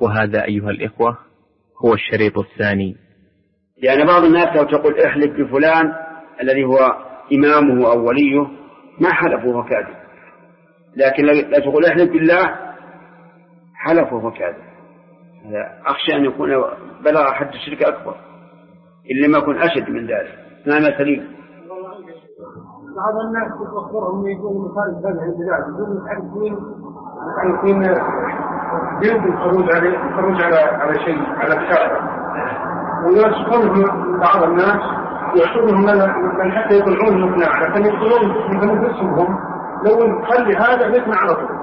وهذا أيها الإخوة هو الشريط الثاني. يعني بعض الناس لو تقول احلف بفلان الذي هو إمامه أو وليه ما حلفه وهو كاذب، لكن لا تقول احلف بالله حلفه وهو كاذب. أخشى أن يكون بلغ حد الشرك أكبر إلا ما يكون أشد من ذلك. نعم سليم. بعض الناس تخبرهم يقولون مثال هذا البلاد يقولون متعلقين جلد الخروج على شيء على الشارع، ويصفونهم بعض الناس يعطونهم من حتى يطلعون مقنع لكن يقولون من بنفسهم لو نخلي هذا بيتنا على طول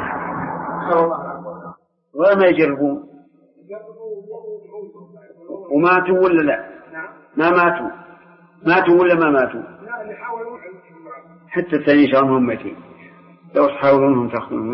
وما يجربون وماتوا ولا لا؟ ما ماتوا ولا ما ماتوا؟ حتى الثاني شامهم ماتين لو تحاولونهم تأخذونهم.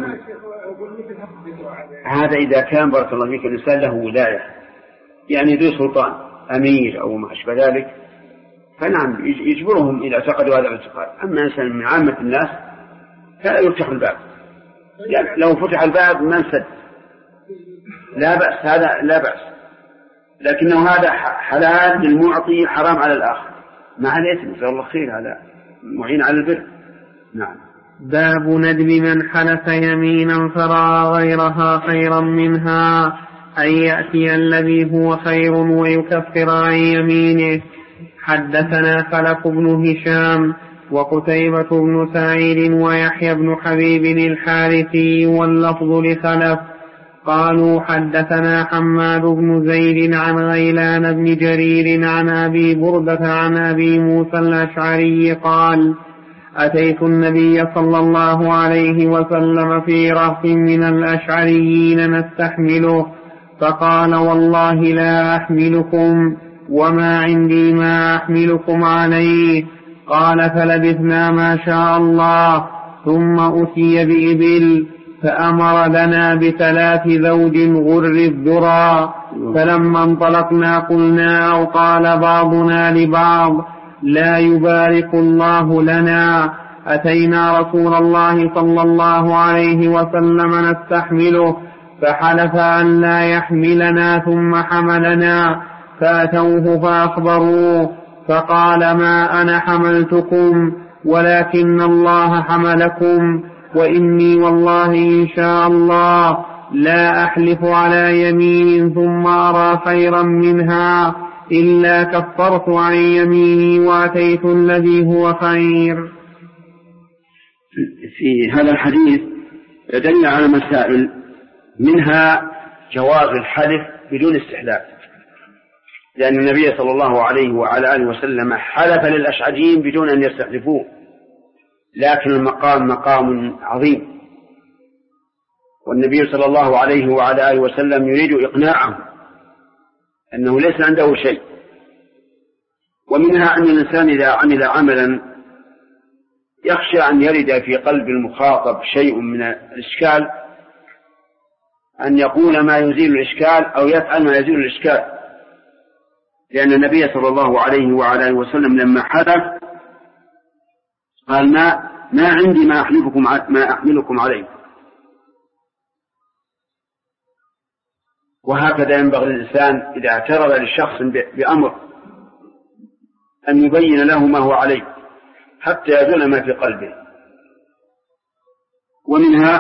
هذا إذا كان بارك الله فيك الإنسان له ولاية يعني ذو سلطان أمير أو ما أشبه ذلك فنعم يجبرهم إذا اعتقدوا هذا الاعتقاد. أما إنسان من عامة الناس فلا يفتح الباب، يعني لو فتح الباب ما انسد لا بأس، هذا لا بأس، لكنه هذا حلال للمعطي حرام على الآخر مع الإثم. نسأل الله خير، هذا معين على البر. نعم. باب ندب من حلف يمينا فرأى غيرها خيرا منها أن يأتي الذي هو خير ويكفر عن يمينه. حدثنا خلف بن هشام وقتيبة بن سعيد ويحيى بن حبيب الحارثي واللفظ لخلف قالوا حدثنا حماد بن زيد عن غيلان بن جرير عن أبي بردة عن أبي موسى الأشعري قال أتيت النبي صلى الله عليه وسلم في رهط من الأشعريين نستحمله فقال والله لا أحملكم وما عندي ما أحملكم عليه. قال فلبثنا ما شاء الله ثم أتي بإبل فأمر لنا ب3 ذود غر الذرى. فلما انطلقنا قلنا أو قال بعضنا لبعض لا يبارك الله لنا. أتينا رسول الله صلى الله عليه وسلم نستحمله فحلف أن لا يحملنا ثم حملنا فأتوه فأخبروه فقال ما أنا حملتكم ولكن الله حملكم وإني والله إن شاء الله لا أحلف على يمين ثم أرى خيرا منها إلا كفرت عن يميني وأتيت الذي هو خير. في هذا الحديث دل على مسائل، منها جواز الحلف بدون استحلاف، لأن النبي صلى الله عليه وعلى آله وسلم حلف للأشعريين بدون أن يستحلفوه، لكن المقام مقام عظيم والنبي صلى الله عليه وعلى آله وسلم يريد إقناعهم أنه ليس عنده شيء. ومنها أن الإنسان إذا عمل عملا يخشى أن يرد في قلب المخاطب شيء من الإشكال أن يقول ما يزيل الإشكال أو يفعل ما يزيل الإشكال، لأن النبي صلى الله عليه وعلى آله وسلم لما حدث قال ما عندي ما أحملكم عليه. وهكذا ينبغي للإنسان إذا اعترض للشخص بأمر أن يبين له ما هو عليه حتى يزول ما في قلبه. ومنها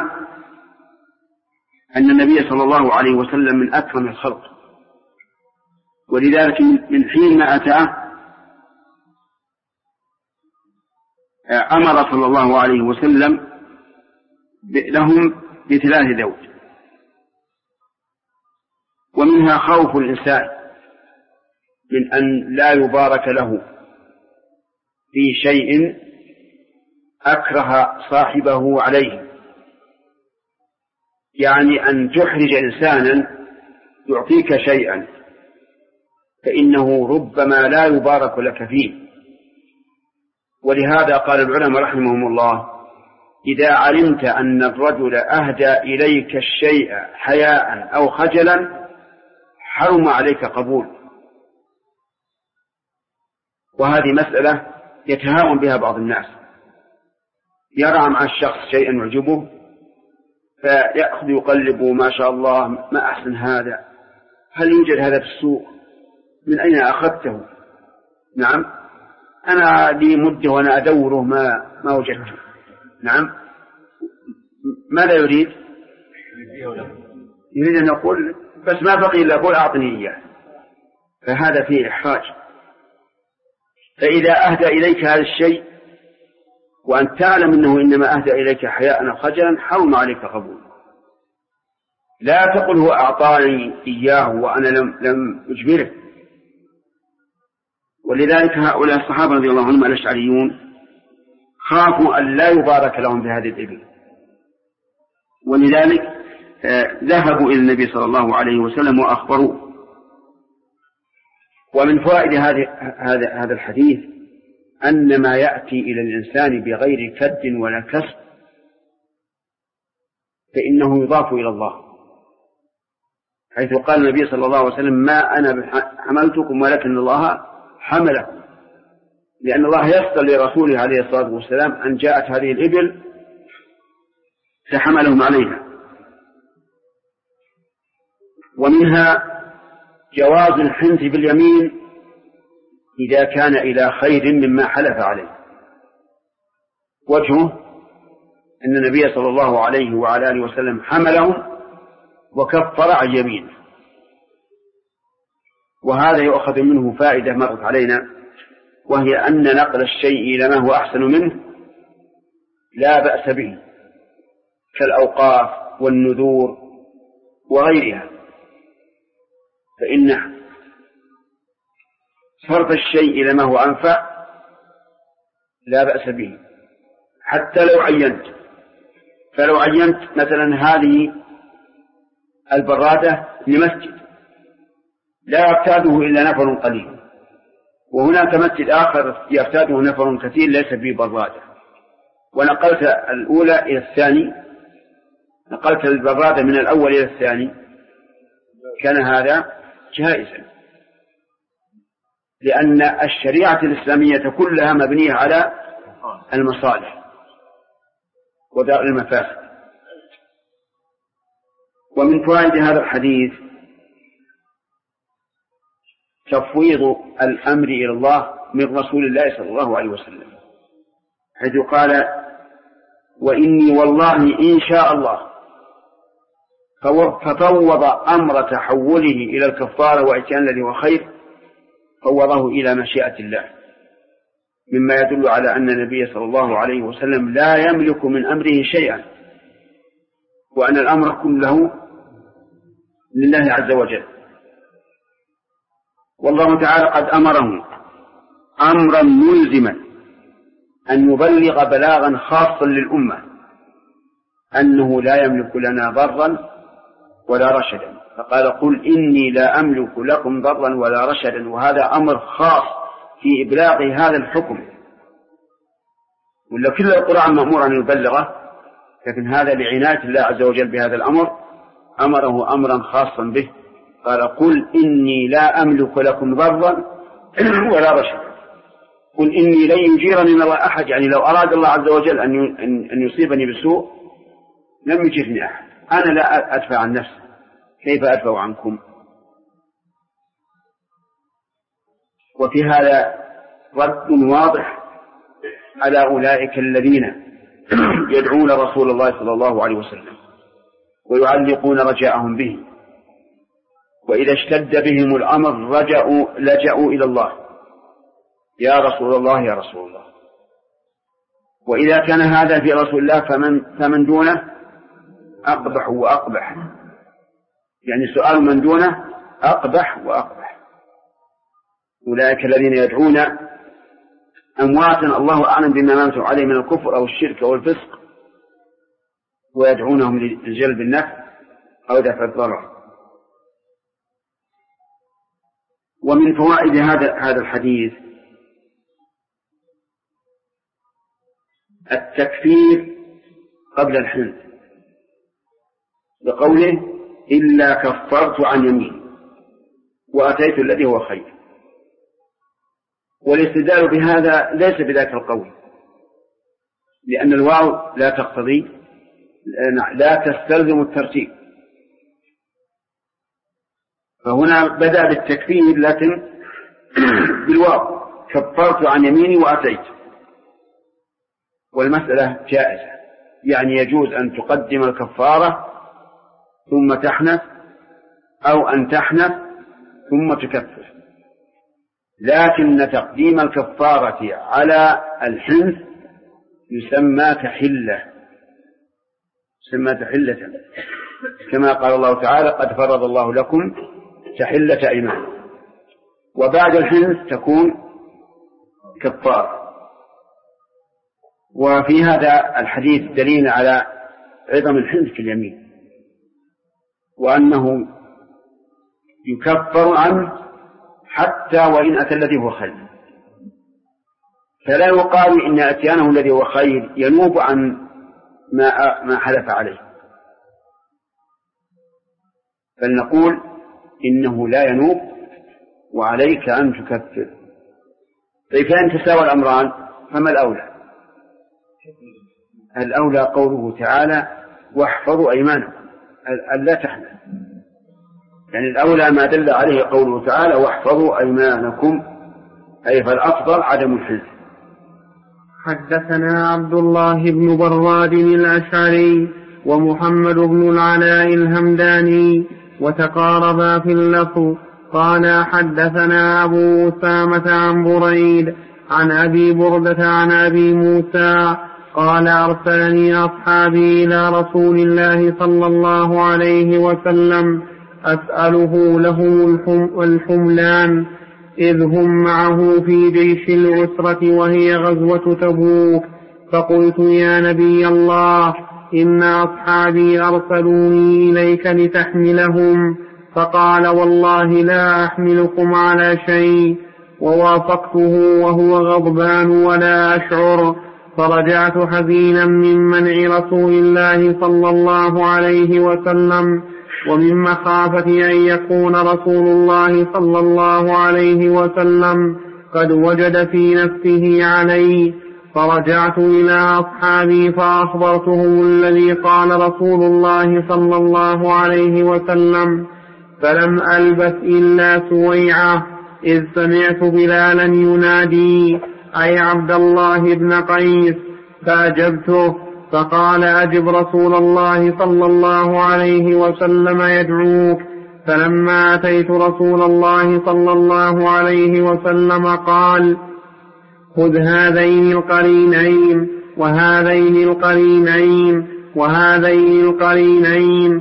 أن النبي صلى الله عليه وسلم من أكرم الخلق، ولذلك من حين ما أتاه أمر صلى الله عليه وسلم لهم ب3 ذود. ومنها خوف الإنسان من أن لا يبارك له في شيء أكره صاحبه عليه، يعني أن تحرج إنسانا يعطيك شيئا فإنه ربما لا يبارك لك فيه. ولهذا قال العلماء رحمهم الله إذا علمت أن الرجل أهدى إليك الشيء حياء أو خجلا حرم عليك قبول. وهذه مسألة يتهاون بها بعض الناس، يرى مع الشخص شيئا يعجبه فيأخذ يقلب ما شاء الله ما أحسن هذا، هل يوجد هذا في السوق؟ من أين أخذته؟ نعم أنا لي مدة وأنا أدوره ما وجدته. نعم ماذا يريد؟ يريد أن يقول بس ما بقي إلا أقول أعطني إياه، فهذا فيه إحراج. فإذا أهدى إليك هذا الشيء وأن تعلم أنه إنما أهدى إليك حياء أو خجلا حرم عليك قبول. لا تقل هو أعطاني إياه وأنا لم أجبره. ولذلك هؤلاء الصحابة رضي الله عنهم الأشعريون خافوا أن لا يبارك لهم بهذه الإبل، ولذلك ذهبوا إلى النبي صلى الله عليه وسلم وأخبروه. ومن فوائد هذا الحديث أن ما يأتي إلى الإنسان بغير كد ولا كسب فإنه يضاف إلى الله، حيث قال النبي صلى الله عليه وسلم ما أنا حملتكم ولكن الله حمله، لأن الله يسر لرسوله عليه الصلاة والسلام أن جاءت هذه الإبل فحملهم عليها. ومنها جواز الحنث باليمين إذا كان إلى خير مما حلف عليه. وجهه أن النبي صلى الله عليه وعلى آله وسلم حملهم وكفر عن يمينه. وهذا يؤخذ منه فائدة مرت علينا، وهي أن نقل الشيء إلى ما هو أحسن منه لا بأس به، كالأوقاف والنذور وغيرها، فإن صرف الشيء إلى ما هو أنفع لا بأس به حتى لو عينت. فلو عينت مثلا هذه البرادة لمسجد لا يرتاده إلا نفر قليل، وهناك مسجد آخر يرتاده نفر كثير ليس فيه برادة، ونقلت الأولى إلى الثاني، نقلت البرادة من الأول إلى الثاني، كان هذا جائزا، لأن الشريعة الإسلامية كلها مبنية على المصالح ودرء المفاسد. ومن فوائد هذا الحديث تفويض الأمر إلى الله من رسول الله صلى الله عليه وسلم، حيث قال وإني والله إن شاء الله، ففوض أمر تحوله إلى الكفارة وإتيان الذي هو خير، فوضه إلى مشيئة الله، مما يدل على أن النبي صلى الله عليه وسلم لا يملك من أمره شيئا، وأن الأمر كله لله عز وجل. والله تعالى قد أمره أمرا ملزما أن يبلغ بلاغا خاصا للأمة أنه لا يملك لنا ضرا ولا رشدا، فقال قل إني لا أملك لكم ضرا ولا رشدا، وهذا أمر خاص في إبلاغ هذا الحكم، ولا كل القرآن مأمور أن يبلغه، لكن هذا لعناية الله عز وجل بهذا الأمر أمره أمرا خاصا به، قال قل إني لا أملك لكم ضرا ولا رشدا، قل إني لن يجيرني من الله أحد، يعني لو أراد الله عز وجل أن يصيبني بسوء لم يجرني أحد، أنا لا أدفع عن نفسي، كيف أدفع عنكم؟ وفي هذا رد واضح على أولئك الذين يدعون رسول الله صلى الله عليه وسلم ويعلقون رجاءهم به، وإذا اشتد بهم الأمر لجأوا إلى الله، يا رسول الله يا رسول الله. وإذا كان هذا في رسول الله فمن دونه أقبح وأقبح، يعني سؤال من دونه أقبح وأقبح. أولئك الذين يدعون أمواتا الله أعلم بما ماتوا عليه من الكفر أو الشرك أو الفسق، ويدعونهم لجلب النفع أو دفع الضرر. ومن فوائد هذا الحديث التكفير قبل الحنث، بقوله إلا كفرت عن يمين وأتيت الذي هو خير. والاستدلال بهذا ليس بذاك القول، لأن الواو لا تقتضي لا تستلزم الترتيب، فهنا بدأ بالتكفير لكن بالواو: كفرت عن يميني وأتيت. والمسألة جائزة، يعني يجوز أن تقدم الكفارة ثم تحنث، أو أن تحنث ثم تكفر، لكن تقديم الكفارة على الحنث يسمى تحلة، كما قال الله تعالى: قد فرض الله لكم تحلة أيمان، وبعد الحنث تكون كفارة. وفي هذا الحديث دليل على عظم الحنث في اليمين، وأنه يكفر عنه حتى وإن أتى الذي هو خير، فلا يقال إن أتيانه الذي هو خير ينوب عن ما حلف عليه، بل نقول إنه لا ينوب وعليك أن تكفر. طيب فإن تساوى الأمران فما الأولى؟ الأولى قوله تعالى: واحفظوا أيمانكم، ألا تحنث، يعني الأولى ما دل عليه قوله تعالى: واحفظوا أيمانكم، أي فالأفضل عدم الحنث. حدثنا عبد الله بن براد الأشعري ومحمد بن العلاء الهمداني وتقاربا في اللفظ. قال: حدثنا أبو أسامة عن بريد عن أبي بردة عن أبي موسى قال: أرسلني أصحابي إلى رسول الله صلى الله عليه وسلم أسأله لهم الحملان، إذ هم معه في جيش العسرة وهي غزوة تبوك، فقلت: يا نبي الله، إن أصحابي أرسلوني إليك لتحملهم. فقال: والله لا أحملكم على شيء. ووافقته وهو غضبان ولا أشعر، فرجعت حزينا من منع رسول الله صلى الله عليه وسلم، ومن مخافة أن يكون رسول الله صلى الله عليه وسلم قد وجد في نفسه علي. فرجعت إلى أصحابي فأخبرتهم الذي قال رسول الله صلى الله عليه وسلم، فلم ألبث إلا سويعة إذ سمعت بلالا ينادي: أي عبد الله بن قيس، فأجبته، فقال: أجب رسول الله صلى الله عليه وسلم يدعوك. فلما أتيت رسول الله صلى الله عليه وسلم قال: خذ هذين القرينين وهذين القرينين وهذين القرينين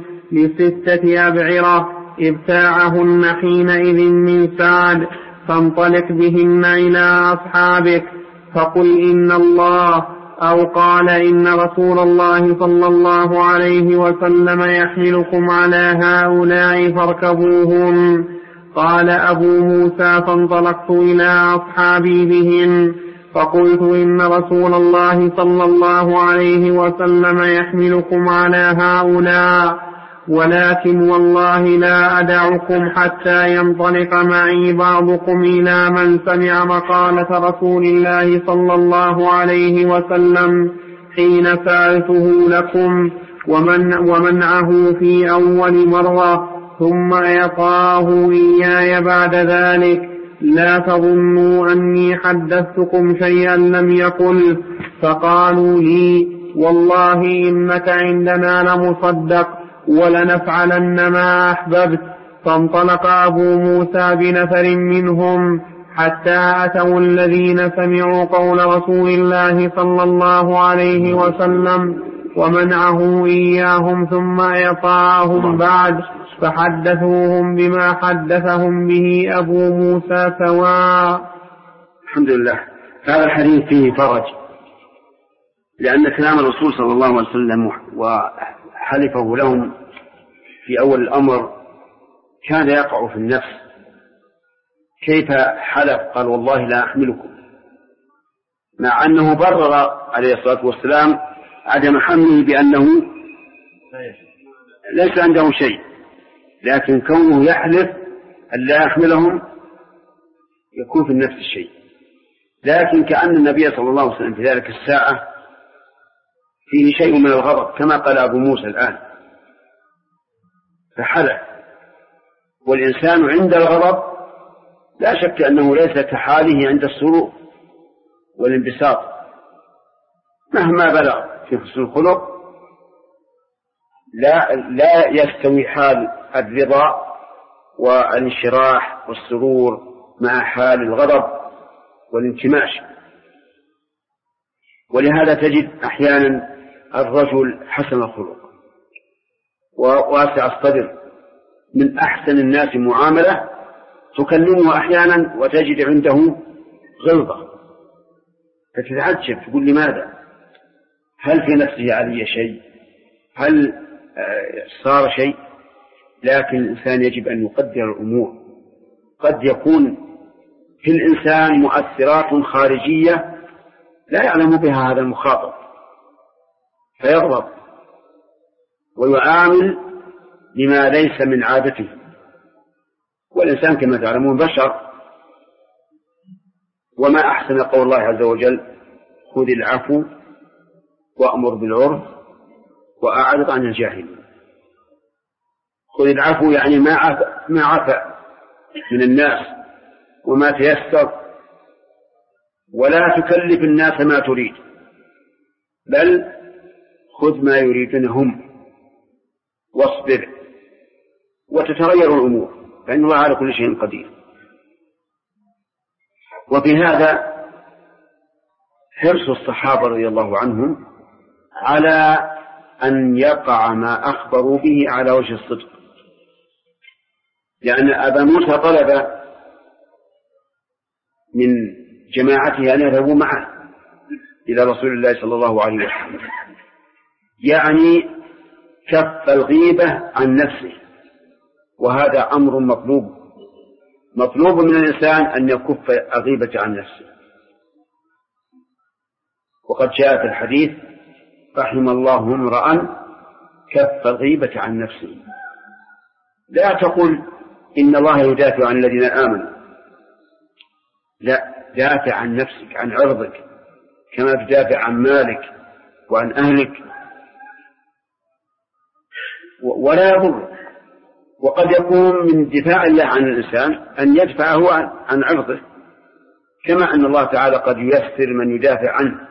ب6 أبعرة ابتاعهن حينئذ من سعد، فانطلق بهن إلى أصحابك، فقل إن الله أو قال إن رسول الله صلى الله عليه وسلم يحملكم على هؤلاء فاركبوهم. قال أبو موسى: فانطلقت إلى أصحابي بهم، فقلت إن رسول الله صلى الله عليه وسلم يحملكم على هؤلاء، ولكن والله لا أدعكم حتى ينطلق معي بعضكم إلى من سمع مقالة رسول الله صلى الله عليه وسلم حين سألته لكم ومنعه في أول مرة، ثم إعطاه إياي بعد ذلك. لا تظنوا أني حدثتكم شيئا لم يقل. فقالوا لي: والله إنك عندنا لمصدق ولنفعلن ما أحببت. فانطلق أبو موسى بنفر منهم حتى أتوا الذين سمعوا قول رسول الله صلى الله عليه وسلم ومنعه إياهم، ثم إعطاهم بعد، فحدثوهم بما حدثهم به أبو موسى سواء. الحمد لله. هذا الحديث فيه فرج، لأن كلام الرسول صلى الله عليه وسلم وحلفه لهم في أول الأمر كان يقع في النفس. كيف حلف؟ قال: والله لا أحملكم، مع أنه برر عليه الصلاة والسلام عدم حمله بأنه ليس عنده شيء، لكن كونه يحلف أن لا يحملهم يكون في النفس الشيء. لكن كأن النبي صلى الله عليه وسلم في ذلك الساعة فيه شيء من الغضب كما قال أبو موسى الآن فحلف. والإنسان عند الغضب لا شك أنه ليس كحاله عند السرور والانبساط، مهما بلغ في حسن الخلق لا يستوي حال الرضا والانشراح والسرور مع حال الغضب والانكماش. ولهذا تجد أحيانا الرجل حسن الخلق وواسع الصدر من أحسن الناس معاملة، تكلمه أحيانا وتجد عنده غلظة، فتتعجب تقول لماذا؟ هل في نفسه علي شيء؟ هل صار شيء؟ لكن الإنسان يجب أن يقدر الأمور. قد يكون في الإنسان مؤثرات خارجية لا يعلم بها هذا المخاطب فيغضب ويعامل لما ليس من عادته. والإنسان كما تعلمون بشر، وما أحسن قول الله عز وجل: خذ العفو وأمر بالعرف وأعرض عن الجاهلين. خذ العفو يعني ما عفا من الناس وما تيسر، ولا تكلف الناس ما تريد، بل خذ ما يريدون هم واصبر وتتغير الأمور، فإن الله على كل شيء قدير. وفي هذا حرص الصحابة رضي الله عنهم على أن يقع ما أخبروا به على وجه الصدق، لأن أبا موسى طلب من جماعته أن يذهبوا معه إلى رسول الله صلى الله عليه وسلم، يعني كف الغيبة عن نفسه، وهذا أمر مطلوب من الإنسان أن يكف الغيبة عن نفسه. وقد جاء في الحديث: رحم الله امرأ كف الغيبة عن نفسه. لا تقل إن الله يدافع عن الذين آمنوا، لا، دافع عن نفسك، عن عرضك، كما تدافع عن مالك وعن أهلك، ولا يضر. وقد يكون من دفاع الله عن الإنسان أن يدفعه عن عرضه، كما أن الله تعالى قد ييسر من يدافع عنه.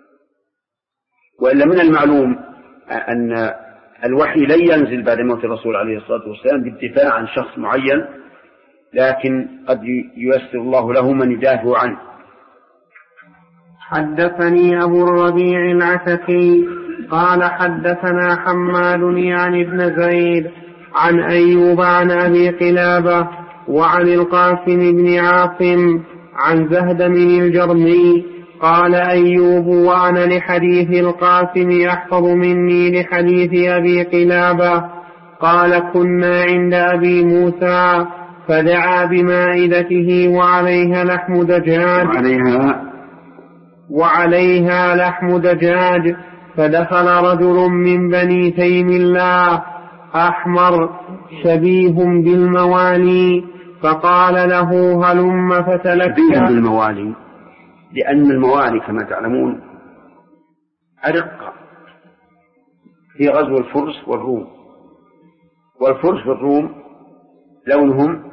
وإلا من المعلوم أن الوحي لن ينزل بعد موت الرسول عليه الصلاة والسلام بالدفاع عن شخص معين، لكن قد ييسر الله له من يدافع عنه. حدثني أبو الربيع العتكي قال حدثنا حماد يعني ابن زيد عن أيوب عن أبي قلابة وعن القاسم بن عاصم عن زهد من الجرمي قال أيوب: وأنا لحديث القاسم أحفظ مني لحديث أبي قلابة. قال: كنا عند أبي موسى فدعا بمائدته وعليها لحم دجاج، فدخل رجل من بني تيم الله أحمر شبيه بالموالي فقال له: هلم فتلكى. بالموالي لأن الموالي كما تعلمون أرقة في غزو الفرس والروم، والفرس والروم لونهم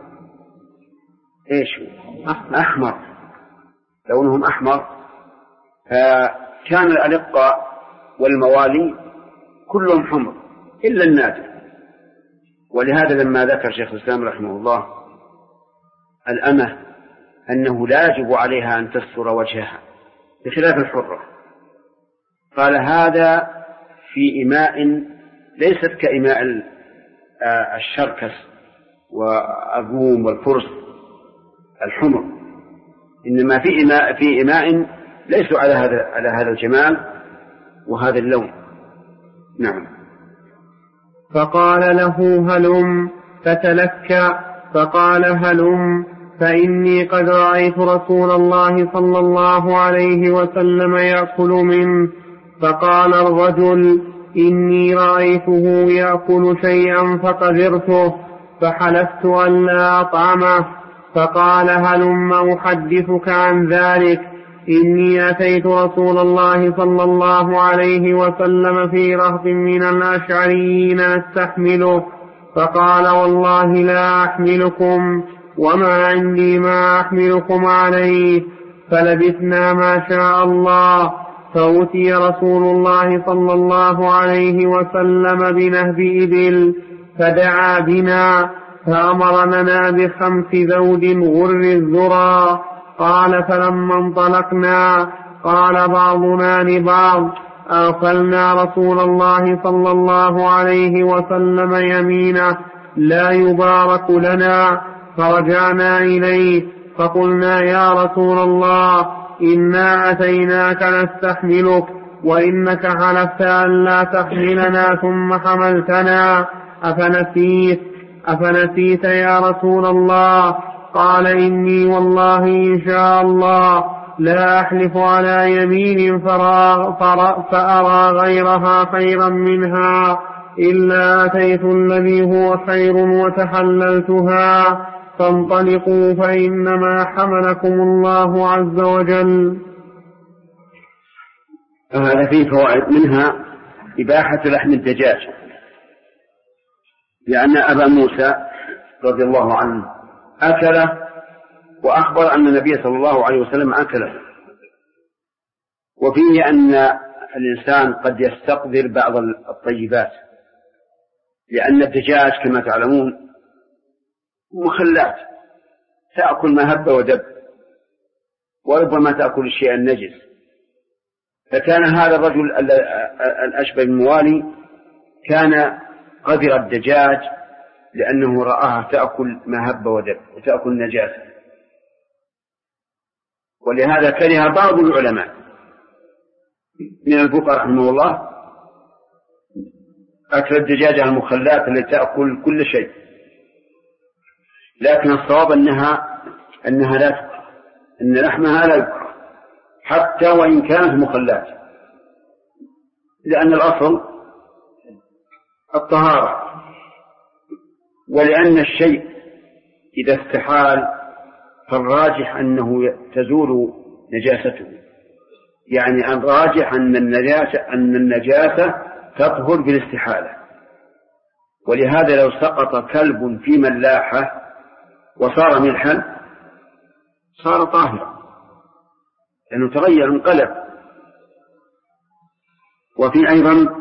أحمر، لونهم أحمر، فكان الأرقة والموالي كلهم حمر إلا النادر. ولهذا لما ذكر شيخ الإسلام رحمه الله الأمة أنه لا يجب عليها أن تستر وجهها بخلاف الحرة، قال: هذا في إماء ليست كإماء الشركس والروم والفرس الحمر، إنما في إماء ليسوا على هذا الجمال وهذا اللون. نعم. فقال له: هلم فتلكى. فقال: هلم، فإني قد رأيت رسول الله صلى الله عليه وسلم يأكل منه. فقال الرجل: إني رأيته يأكل شيئا فقدرته فحلفت أن لا أطعمه. فقال: هلم أحدثك عن ذلك. إني أتيت رسول الله صلى الله عليه وسلم في رهط من الأشعريين أستحمله، فقال والله لا أحملكم، وما عندي ما أحملكم عليه. فلبثنا ما شاء الله، فأتي رسول الله صلى الله عليه وسلم بنهب إبل فدعا بنا، فأمر لنا ب5 ذود غر الذرى. قال فلما انطلقنا قال بعضنا لبعض أغفلنا رسول الله صلى الله عليه وسلم يمينه لا يبارك لنا. فرجعنا إليه فقلنا يا رسول الله إنا أتيناك نستحملك، وإنك حلفت أن لا تحملنا ثم حملتنا، أفنسيت يا رسول الله؟ قال إني والله إن شاء الله لا أحلف على يمين فأرى غيرها خيرا منها إلا أتيت الذي هو خير وتحللتها، فانطلقوا فإنما حملكم الله عز وجل. هذا فيه فوائد، منها إباحة لحم الدجاج، لأن أبا موسى رضي الله عنه أكله وأخبر أن النبي صلى الله عليه وسلم أكله. وفيه أن الإنسان قد يستقذر بعض الطيبات، لأن الدجاج كما تعلمون مخلات تأكل ما هب ودب، وربما تأكل الشيء النجس. فكان هذا الرجل الأشبه الموالي كان قذر الدجاج لأنه رآها تأكل ما هب ودب وتأكل نجاسة، ولهذا كره بعض العلماء من الفقهاء رحمه الله أكل الدجاج المخلات التي تأكل كل شيء. لكن الصواب أنها لا تكره، أن لحمها لا يكره حتى وإن كانت مخلات، لأن الأصل الطهارة، ولأن الشيء إذا استحال فالراجح أنه تزول نجاسته، يعني الراجح أن النجاسة تطهر بالاستحالة. ولهذا لو سقط كلب في ملاحة وصار ملحا صار طاهرا لأنه تغير انقلب. وفي أيضا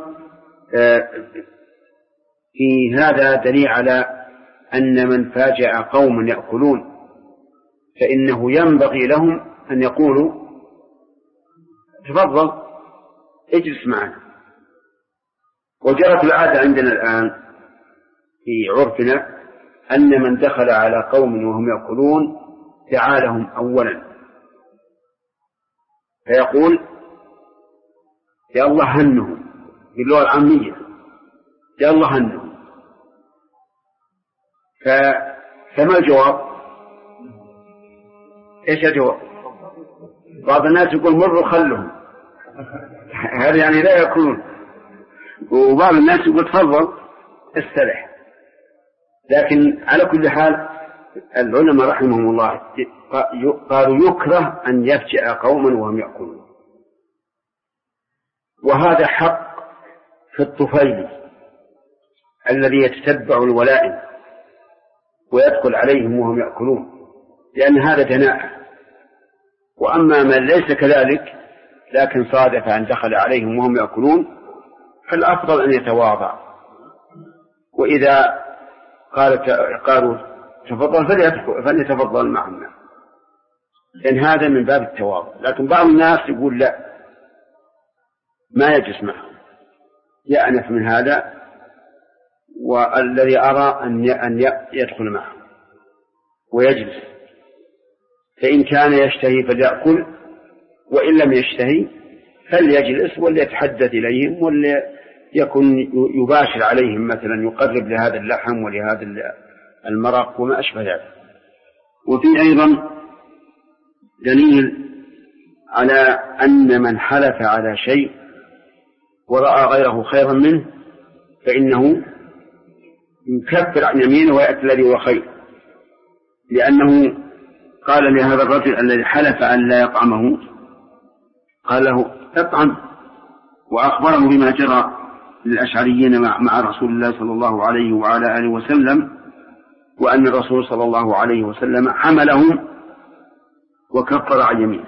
في هذا دليل على أن من فاجأ قوم يأكلون فإنه ينبغي لهم أن يقولوا تفضل اجلس معنا. وجرت العادة عندنا الآن في عرفنا أن من دخل على قوم وهم يأكلون دعا لهم أولا، فيقول يا الله هنهم باللغة العامية، يا الله هنهم. فما الجواب؟ ايش الجواب؟ بعض الناس يقول مروا خلهم، هذا يعني لا يأكلون، وبعض الناس يقول تفضل استرح. لكن على كل حال العلماء رحمهم الله قالوا يكره أن يفجأ قوما وهم يأكلون. وهذا حق في الطفيل الذي يتتبع الولائم ويدخل عليهم وهم يأكلون، لأن هذا دناءة. وأما من ليس كذلك لكن صادف أن دخل عليهم وهم يأكلون فالأفضل أن يتواضع، وإذا قالوا تفضل فليتفضل معنا، لأن هذا من باب التواضع. لكن بعض الناس يقول لا، ما يجلس معه، يأنف من هذا، والذي أرى أن يدخل معه ويجلس، فإن كان يشتهي فليأكل، وإن لم يشتهي فليجلس وليتحدث إليهم وليكن يباشر عليهم، مثلا يقرب لهذا اللحم ولهذا المرق وما أشبه ذلك. وفي أيضا دليل على أن من حلف على شيء ورأى غيره خيرا منه فإنه يكفر عن يمينه ويأتي الذي هو خير، لأنه قال لهذا الرجل الذي حلف أن لا يطعمه قال له اطعم، وأخبره بما جرى للأشعريين مع رسول الله صلى الله عليه وعلى آله وسلم، وأن الرسول صلى الله عليه وسلم حملهم وكفر عن يمينه.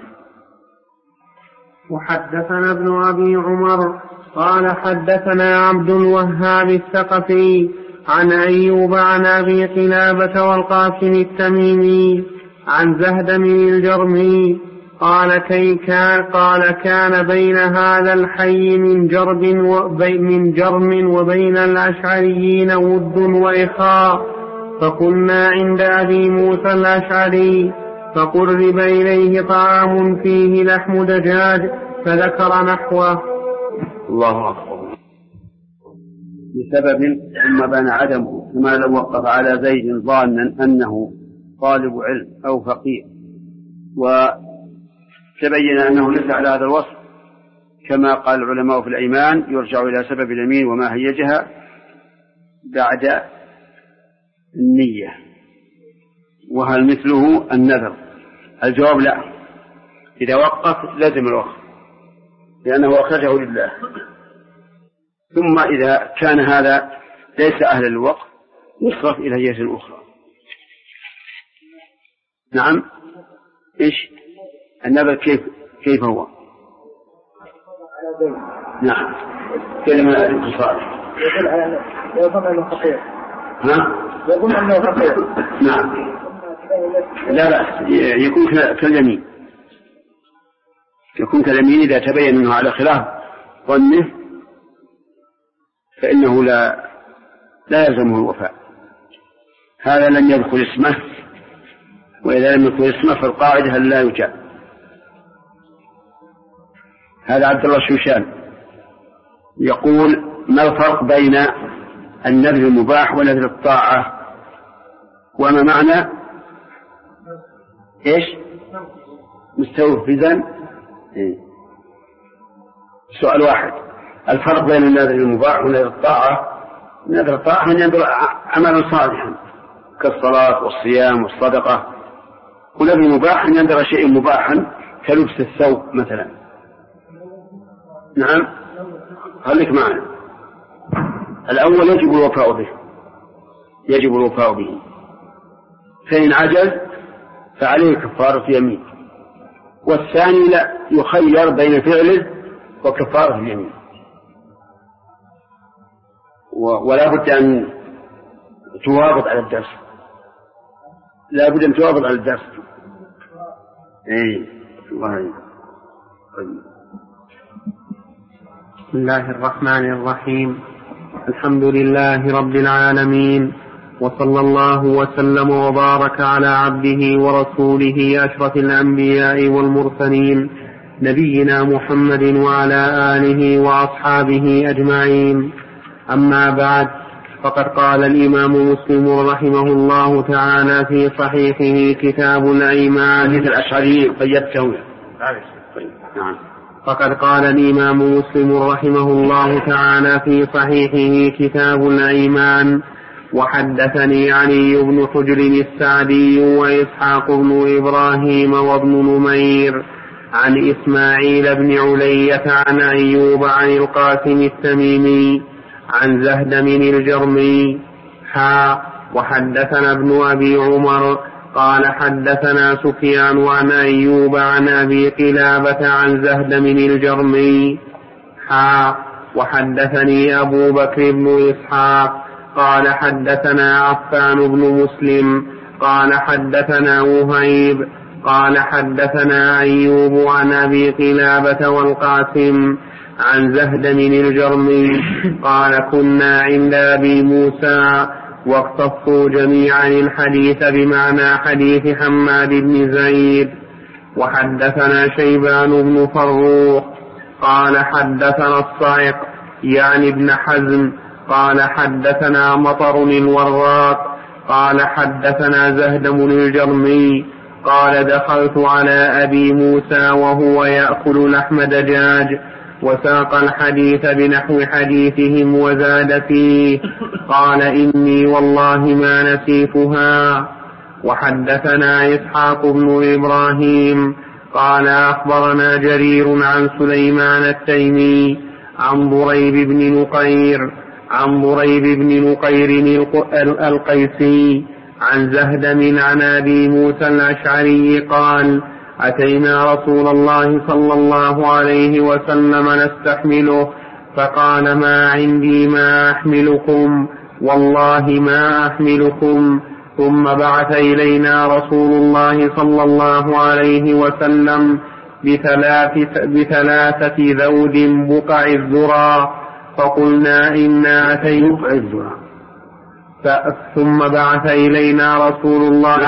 وحدثنا ابن أبي عمر قال حدثنا عبد الوهاب الثقفي عن أيوب عن أبي قلابة والقاسم التميمي عن زهد من الجرمي قال كان بين هذا الحي من جرم وبين الأشعريين ود وإخاء، فكنا عند أبي موسى الأشعري فقرب إليه طعام فيه لحم دجاج فذكر نحوه. الله أكبر. بسبب ثم بان عدمه، كما لو وقف على زيد ظانا أنه طالب علم أو فقيه، وتبين أنه ليس على هذا الوصف، كما قال العلماء في الأيمان يرجع إلى سبب اليمين وما هيجها بعد النية، وهل مثله النذر؟ الجواب لا، إذا وقف لازم الوقف لأنه أخرجه لله. ثم إذا كان هذا ليس أهل الوقف يصرف إلى جهة أخرى. نعم. إيش النذر؟ كيف هو؟ نعم كلمة الاتصال يظن أنه فقير. يظن أنه فقير. نعم لا بأس، يكون كاليمين إذا تبين أنه على خلاف ظنه فإنه لا يلزمه الوفاء. هذا لم يدخل اسمه، وإذا لم يدخل اسمه فالقاعدة هل لا يجاب. هذا عبد الله الشوشان يقول ما الفرق بين النذر المباح ونذر الطاعة، وما معنى إيش مستوفزا؟ سؤال واحد. الفرق بين النذر المباح ونذر الطاعة. نذر الطاعة من ينذر عملا صالحا كالصلاة والصيام والصدقة، ونذر المباح من ينذر شيء مباحا كلبس الثوب مثلا. نعم خليك معنا. الأول يجب الوفاء به، فإن عجز فعليه كفارة يمين، والثاني لا، يخير بين فعله وكفارة اليمين، ولا بد أن تواظب على الدرس، لا بد أن تواظب على الدرس. الله. بسم الله الرحمن الرحيم. الحمد لله رب العالمين، وصلى الله وسلم وبارك على عبده ورسوله أشرف الأنبياء والمرسلين نبينا محمد وعلى آله وأصحابه أجمعين. أما بعد، فقد قال الإمام مسلم رحمه الله تعالى في صحيحه كتاب الأيمان. الأشعري قيدته. فقد قال الإمام مسلم رحمه الله تعالى في صحيحه كتاب الأيمان: وحدثني علي بن حجر السعدي وإسحاق بن إبراهيم وابن نمير عن إسماعيل بن علية عن أيوب عن القاسم التميمي عن زهد من الجرمي. وحدثنا ابن أبي عمر قال حدثنا سفيان عن أيوب عن أبي قلابة عن زهد من الجرمي. وحدثني أبو بكر بن إسحاق قال حدثنا عفان بن مسلم قال حدثنا وهيب قال حدثنا أيوب عن أبي قلابة والقاسم عن زهد من الجرمي قال كنا عند أبي موسى واقتصوا جميعا الحديث بمعنى حديث حماد بن زيد. وحدثنا شيبان بن فروخ قال حدثنا الصائق يعني ابن حزم قال حدثنا مطر الوراق قال حدثنا زهد من الجرمي قال دخلت على أبي موسى وهو يأكل لحم دجاج وساق الحديث بنحو حديثهم وزاد فيه قال إني والله ما نسيتها. وحدثنا إسحاق بن إبراهيم قال أخبرنا جرير عن سليمان التيمي عن ضريب بن نقير القيسي عن زهدم عن أبي موسى الأشعري قال أتينا رسول الله صلى الله عليه وسلم نستحمله فقال ما عندي ما أحملكم والله ما أحملكم. ثم بعث إلينا رسول الله صلى الله عليه وسلم بثلاثة ذود بقع الذرى فقلنا إنا أتينا. ثم بعث إلينا رسول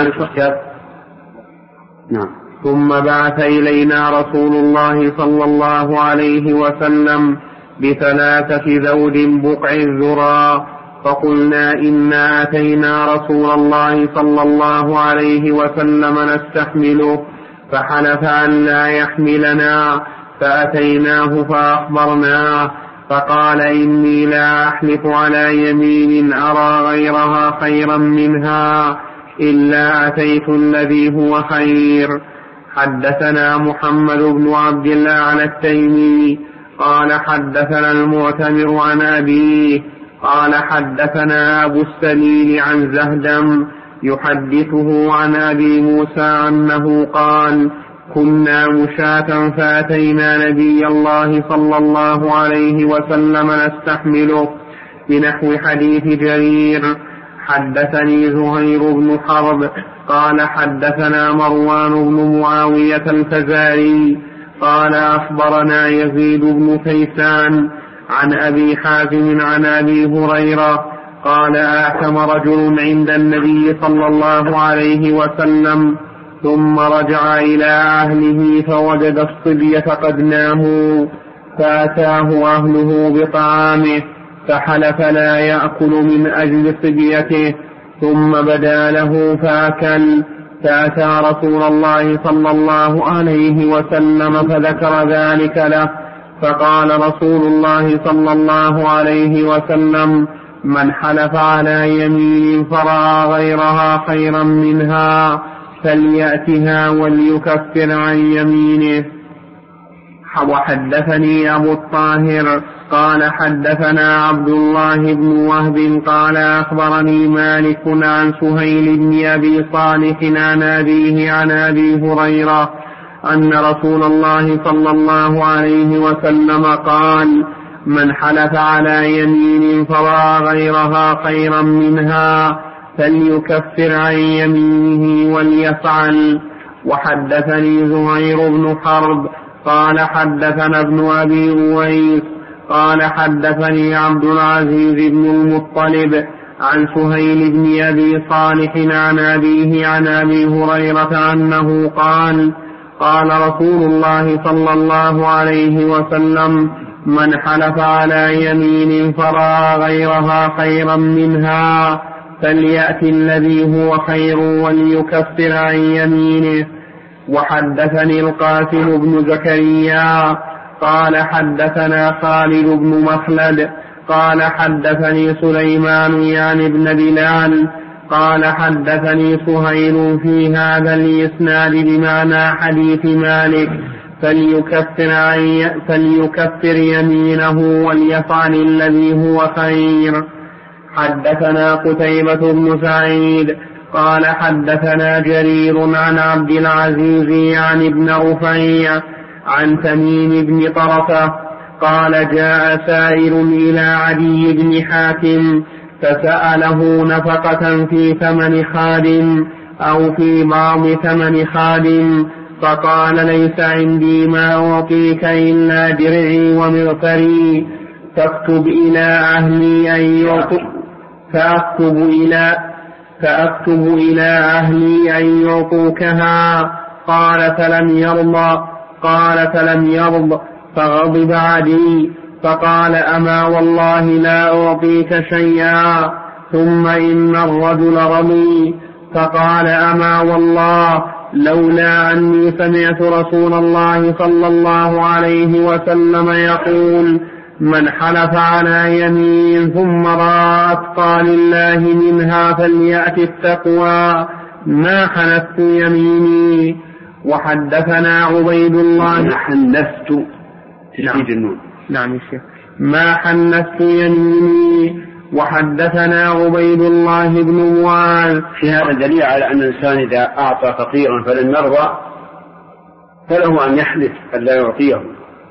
الله صلى الله عليه وسلم بثلاثة ذود بقع الذرى فقلنا إنا أتينا رسول الله صلى الله عليه وسلم نستحمله فحلف أن لا يحملنا فأتيناه فأخبرناه فقال إني لا أحلف على يمين أرى غيرها خيرا منها إلا أتيت الذي هو خير. حدثنا محمد بن عبد الله على التيمي قال حدثنا المعتمر عن أبيه قال حدثنا أبو السليل عن زهدم يحدثه عن أبي موسى أنه قال كنا مشاة فأتينا نبي الله صلى الله عليه وسلم نستحمله بنحو حديث جرير. حدثني زهير بن حرب قال حدثنا مروان بن معاوية الفزاري قال أخبرنا يزيد بن كيسان عن أبي حازم عن أبي هريرة قال آتم رجل عند النبي صلى الله عليه وسلم ثم رجع إلى أهله فوجد الصبية قد ناموا فأتاه أهله بطعامه فحلف لا يأكل من أجل صبيته ثم بدا له فأكل فأتى رسول الله صلى الله عليه وسلم فذكر ذلك له فقال رسول الله صلى الله عليه وسلم من حلف على يمين فرأى غيرها خيرا منها فليأتها وليكفر عن يمينه. وحدثني أبو الطاهر قال حدثنا عبد الله بن وهب قال أخبرني مالك عن سهيل بن أبي صالح عن أبيه عن أبي هريرة أن رسول الله صلى الله عليه وسلم قال من حلف على يمين فرأى غيرها خيرا منها فليكفر عن يمينه وليفعل. وحدثني زهير بن حرب قال حدثنا ابن أبي أويس قال حدثني عبد العزيز بن المطلب عن سهيل بن أبي صالح عن أبيه عن أبي هريرة أنه قال قال رسول الله صلى الله عليه وسلم من حلف على يمين فرأى غيرها خيرا منها فليأتي الذي هو خير وليكفر عن يمينه. وحدثني القاسم بن زكريا قال حدثنا خالد بن مخلد قال حدثني سليمان يعني بن بلال قال حدثني سهيل في هذا الإسناد بمعنى حديث مالك فليكفر يمينه وليفعل الذي هو خير. حدثنا قتيبة بن سعيد قال حدثنا جرير عن عبد العزيز يعني ابن رفيع عن تميم بن طرفة قال جاء سائل إلى عدي بن حاتم فسأله نفقة في ثمن خادم أو في بعض ثمن خادم فقال ليس عندي ما أعطيك إلا درعي ومغفري فاكتب إلى أهلي أن يعطوكها قال فلم يرض فغضب عدي فقال أما والله لا أعطيك شيئا ثم إن الرجل رضي فقال أما والله لولا أني سمعت رسول الله صلى الله عليه وسلم يقول من حلف على يمين ثم رأى أتقى لله منها فليأت التقوى ما حلفت يميني. وحدثنا عبيد الله. ما حنثت تشديد النون. نعم يا شيخ. ما حنثت يميني. وحدثنا عبيد الله بن معاذ. في هذا دليل على أن الإنسان إذا أعطى فقيرا فلم يرضى فله أن يحلف أن لا يعطيه،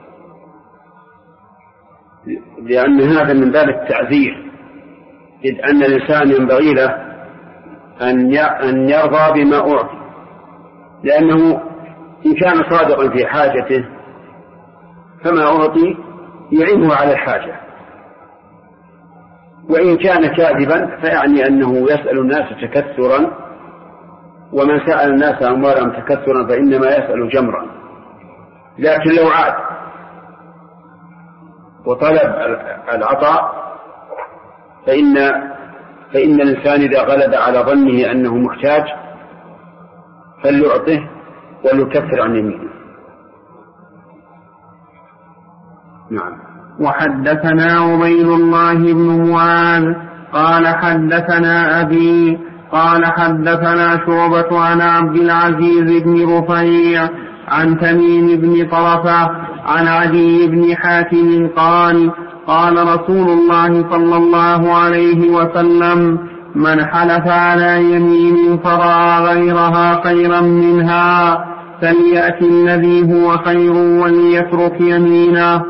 لأن هذا من باب التعذير، إذ أن الإنسان ينبغي له أن يرضى بما أعطي، لأنه إن كان صادقا في حاجته فما أعطي يعينه على الحاجة، وإن كان كاذبا فيعني أنه يسأل الناس تكثرا، ومن سأل الناس أموالهم تكثرا فإنما يسأل جمرا. لكن لو عاد وطلب العطاء فإن الإنسان إذا غلب على ظنه أنه محتاج فليعطه وليكفر عن يمينه. نعم. وحدثنا عبيد الله بن معاذ قال حدثنا أبي قال حدثنا شعبة عن عبد العزيز بن رفيع عن تميم بن طرفة عن عدي بن حاتم قال قال رسول الله صلى الله عليه وسلم من حلف على يمين فرأى غيرها خيرا منها فليأتي الذي هو خير وليترك يمينه.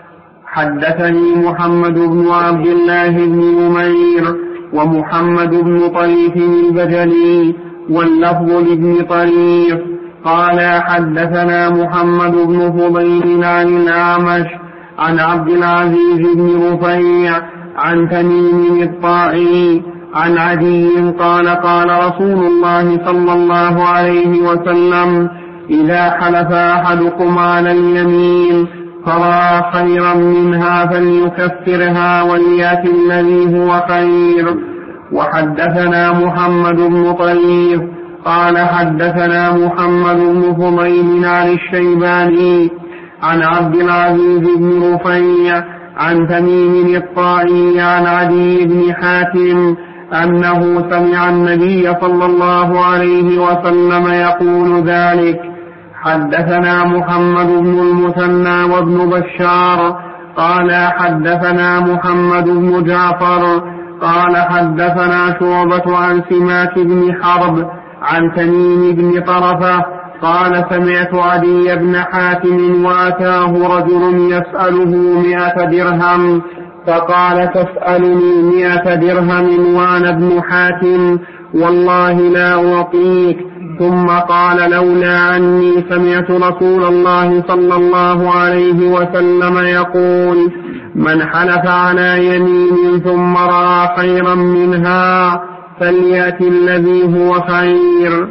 حدثني محمد بن عبد الله بن نمير ومحمد بن طريف البجلي واللفظ لابن طريف قال حدثنا محمد بن فضيل عن الأعمش عن عبد العزيز بن رفيع عن تميم الطائي عن عدي قال قال رسول الله صلى الله عليه وسلم إذا حلف أحدكم على اليمين فرأى خيرا منها فليكفرها وليأتي الذي هو خير. وحدثنا محمد بن طريف قال حدثنا محمد بن فضيل عن الشيباني عن عبد العزيز بن رفيع عن تميم الطائي عن عدي بن حاتم أنه سمع النبي صلى الله عليه وسلم يقول ذلك. حدثنا محمد بن المثنى وابن بشار قال حدثنا محمد بن جعفر قال حدثنا شعبة عن سماك بن حرب عن تميم بن طرفة قال سمعت عدي بن حاتم وأتاه رجل يسأله 100 درهم فقال تسألني 100 درهم وأنا ابن حاتم والله لا أعطيك. ثم قال لولا أني سمعت رسول الله صلى الله عليه وسلم يقول من حلف على يمين ثم رأى خيرا منها فليأتي الذي هو خير.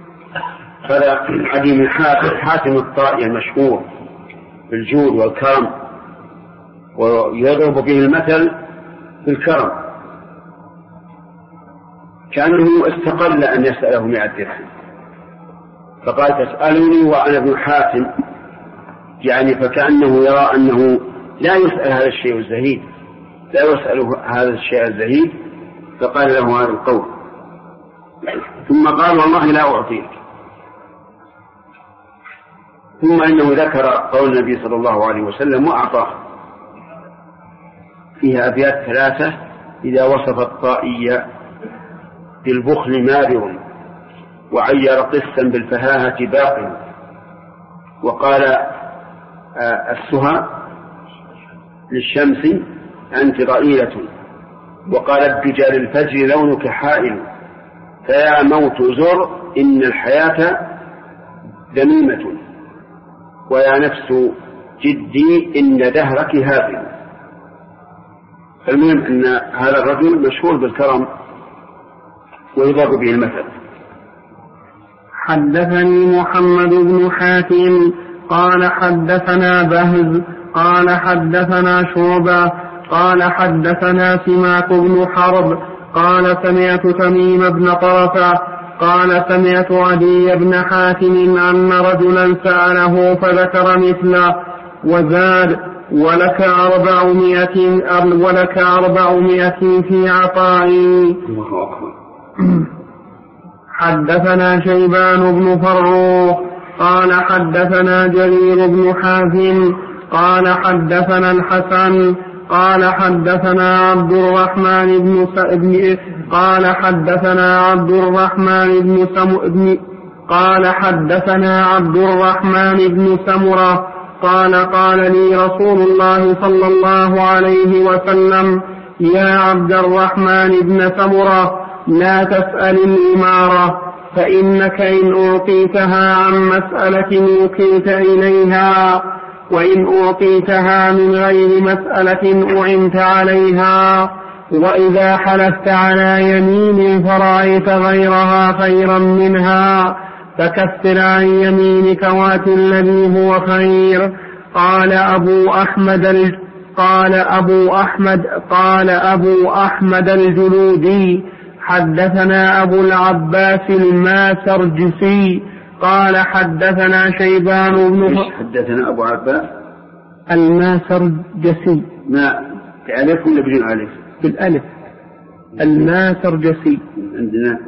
هذا عدي بن حاتم الطائي المشهور بالجود والكرم، ويضرب به المثل بالكرم، كأنه استقل أن يسأله 100 درهم فقال تسألني وأنا ابن حاتم، يعني فكأنه يرى أنه لا يسأل هذا الشيء الزهيد، لا يسأل هذا الشيء الزهيد، فقال له هذا القول، ثم قال والله لا أعطيك. ثم إنه ذكر قول النبي صلى الله عليه وسلم وأعطاه، فيها أبيات 3 إذا وصف الطائي بالبخل مابر وعير قسا بالفهاهة باقٍ، وقال السهى للشمس أنت ضئيلة، وقال الدجى للفجر لونك حائل، فيا موت زر إن الحياة ذميمة، ويا نفس جدي إن دهرك هابل. المهم أن هذا الرجل مشهور بالكرم ويضرب به المثل. حدثني محمد بن حاتم قال حدثنا بهز قال حدثنا شعبة قال حدثنا سماك بن حرب قال سمعت تميم بن طرفة قال سمعت عدي بن حاتم أن رجلا سأله فذكر مثله وزاد ولك 400 في عطائي. حدثنا شيبان بن فروخ قال حدثنا جرير بن حازم قال حدثنا الحسن قال حدثنا عبد الرحمن قال حدثنا عبد الرحمن بن سمرة قال قال لي رسول الله صلى الله عليه وسلم يا عبد الرحمن بن سمرة لا تسأل الإمارة فإنك إن أعطيتها عن مسألة وكلت إليها وإن أعطيتها من غير مسألة أعنت عليها وإذا حلفت على يمين فرأيت غيرها خيرا منها فكفر عن يمينك وات الذي هو خير. قال أبو أحمد الجلودي حدثنا أبو العباس الماسرجسي قال حدثنا شيبان بن حدثنا أبو عباس الماسرجسي بألف ولا بدون ألف؟ بالألف الماسرجسي. عندنا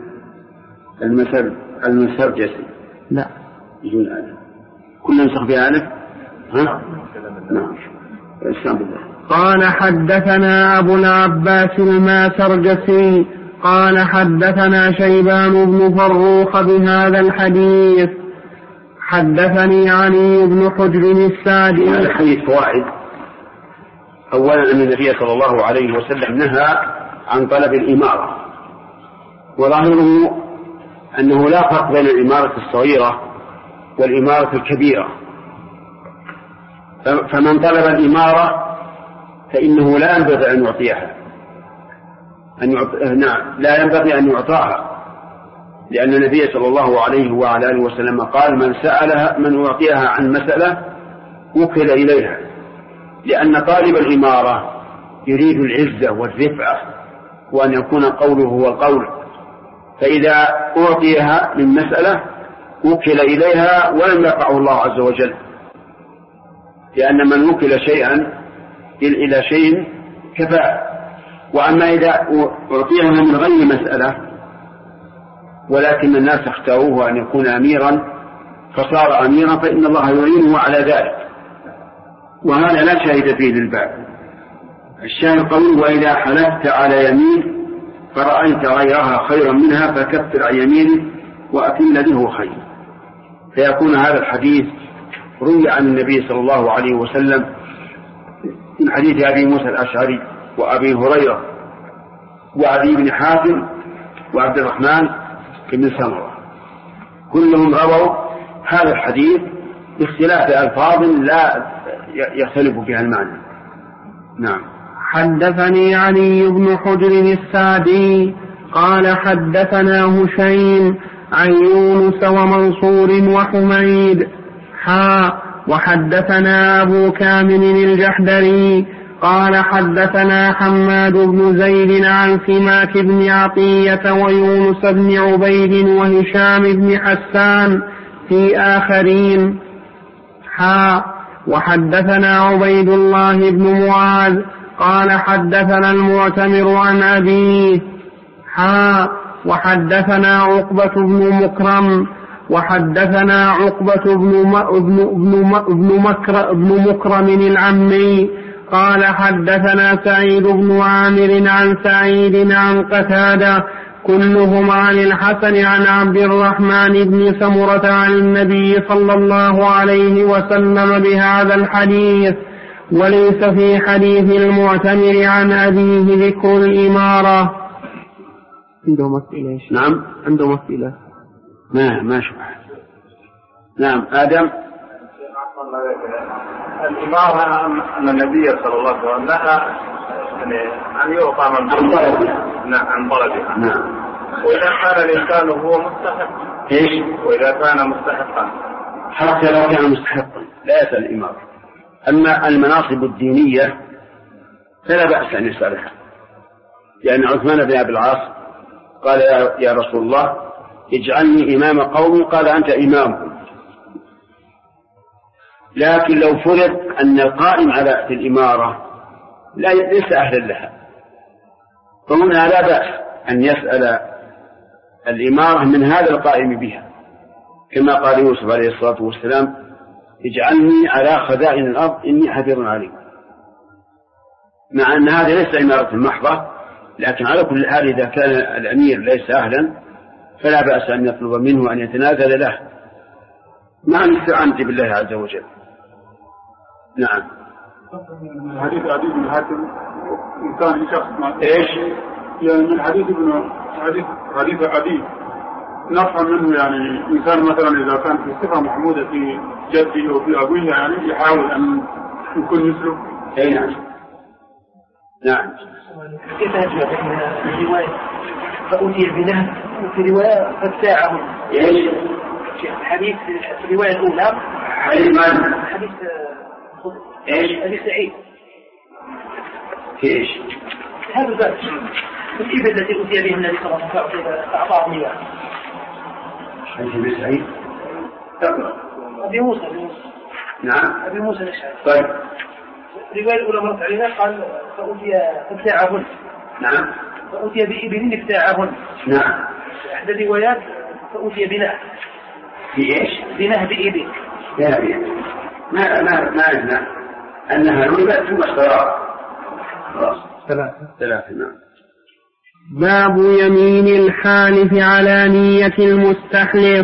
المسرجسي لا بدون ألف، كل نسخ بها ألف. نعم. قال حدثنا أبو العباس الماسرجسي قال حدثنا شيبان بن فروخ بهذا الحديث. حدثني علي بن حجر السادي. هذا الحديث فوائد. أولا أن النبي صلى الله عليه وسلم نهى عن طلب الإمارة، وظاهره أنه لا فرق بين الإمارة الصغيرة والإمارة الكبيرة، فمن طلب الإمارة فإنه لا ينبغي أن يعطيها لا ينبغي أن يعطاها، لأن النبي صلى الله عليه وعلى آله وسلم قال من أعطيها عن مسألة وكل إليها، لأن طالب الإمارة يريد العزة والرفعة وأن يكون قوله هو القول، فإذا أعطيها من مسألة وكل إليها ولم يقعه الله عز وجل، لأن من وكل شيئا إلى شيء كفاء. وأما إذا أعطيها من غير مسألة ولكن الناس اختاروه أن يكون أميرا فصار أميرا فإن الله يعينه على ذلك، وهذا لا شاهد فيه للباب. الشاهد قوله وإذا حلفت على يمين فرأيت غيرها خيرا منها فكفر عن يمينك وأتم الذي هو خير. فيكون هذا الحديث روي عن النبي صلى الله عليه وسلم من حديث أبي موسى الأشعري وأبي هريرة وعدي بن حاتم وعبد الرحمن بن سمرة، كلهم رووا هذا الحديث باختلاف ألفاظ لا يختلف بها المعنى. نعم. حدثني علي بن حجر السادي قال حدثنا هشيم عن يونس ومنصور وحميد وحدثنا أبو كامل الجحدري قال حدثنا حماد بن زيد عن سماك بن عطية ويونس بن عبيد وهشام بن حسان في آخرين. وحدثنا عبيد الله بن معاذ قال حدثنا المعتمر عن أبيه. وحدثنا عقبة بن مكرم وحدثنا عقبة بن مكرم العمي قال حدثنا سعيد بن عامر عن سعيد عن قتادة كلهم عن الحسن عن عبد الرحمن بن سمرة عن النبي صلى الله عليه وسلم بهذا الحديث، وليس في حديث المعتمر عن أبيه ذكر الإمارة. عنده مسئلة. نعم عنده مسئلة. ما شبه. نعم آدم. الإمارة أن النبي صلى الله عليه وسلم نهى أن يعطى من عن بلدها. نعم. وإذا كان الإنسان هو مستحق. إيش؟ وإذا كان مستحقا. حتى لو كان مستحقا لا يسأل الإمارة. أما المناصب الدينية فلا بأس أن يسألها، لأن عثمان بن أبي العاص قال يا رسول الله اجعلني إمام قومي، قال أنت إمامهم. لكن لو فرض أن القائم على الإمارة ليس أهلا لها، فهنا لا بأس أن يسأل الإمارة من هذا القائم بها، كما قال يوسف عليه الصلاة والسلام: اجعلني على خزائن الأرض إني حفيظ عليم. مع أن هذا ليس إمارة محضة، لكن على كل حال إذا كان الأمير ليس أهلا فلا بأس أن يطلب منه أن يتنازل له مع الاستعانة بالله عز وجل. نعم. حديث عدي بن حاتم إنسان شخص إيش؟ يعني من حديث عدي نفهم منه يعني إنسان مثلا إذا كان في صفة محمودة في جده وفي أبوه يعني يحاول أن يكون مثله. أي نعم. نعم. كيف يجب أن رواية فأتي بنهب وفي رواية فاتاعه؟ إيش؟ الحديث في الرواية الأولى حديث من؟ حديث إيش؟ حديث سعيد. في إيش؟ هذا الباب الإبل التي أتي به النبي صلى الله عليه وسلم أعطاه إياه. حديث سعيد؟ أبي موسى. نعم. أبي موسى الأشعري. طيب. الرواية الأولى مرت علينا قال فأتي ابتاعهن. نعم. فأتي بإبل ابتاعهن. نعم. إحدى الروايات فأتي بناه. في إيش؟ بناه بإبل. ما عندنا أنها نوبت ثم اشتراها. خلاص. ثلاثة. نعم. باب يمين الحالف على نية المستحلف.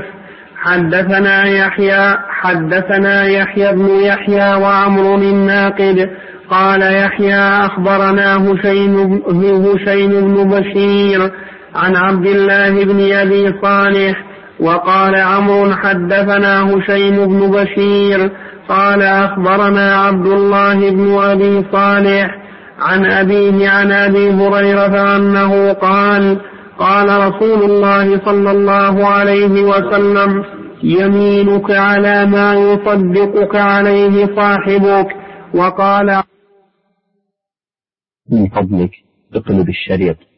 حدثنا يحيى بن يحيى وعمر الناقد قال يحيى أخبرنا هشيم بن بشير عن عبد الله بن أبي صالح، وقال عمرو حدثنا هشيم بن بشير قال أخبرنا عبد الله بن أبي صالح عن أبيه عن أبي هريرة أنه قال رسول الله صلى الله عليه وسلم: يمينك على ما يصدقك عليه صاحبك. وقال: من فضلك اقلب الشريط.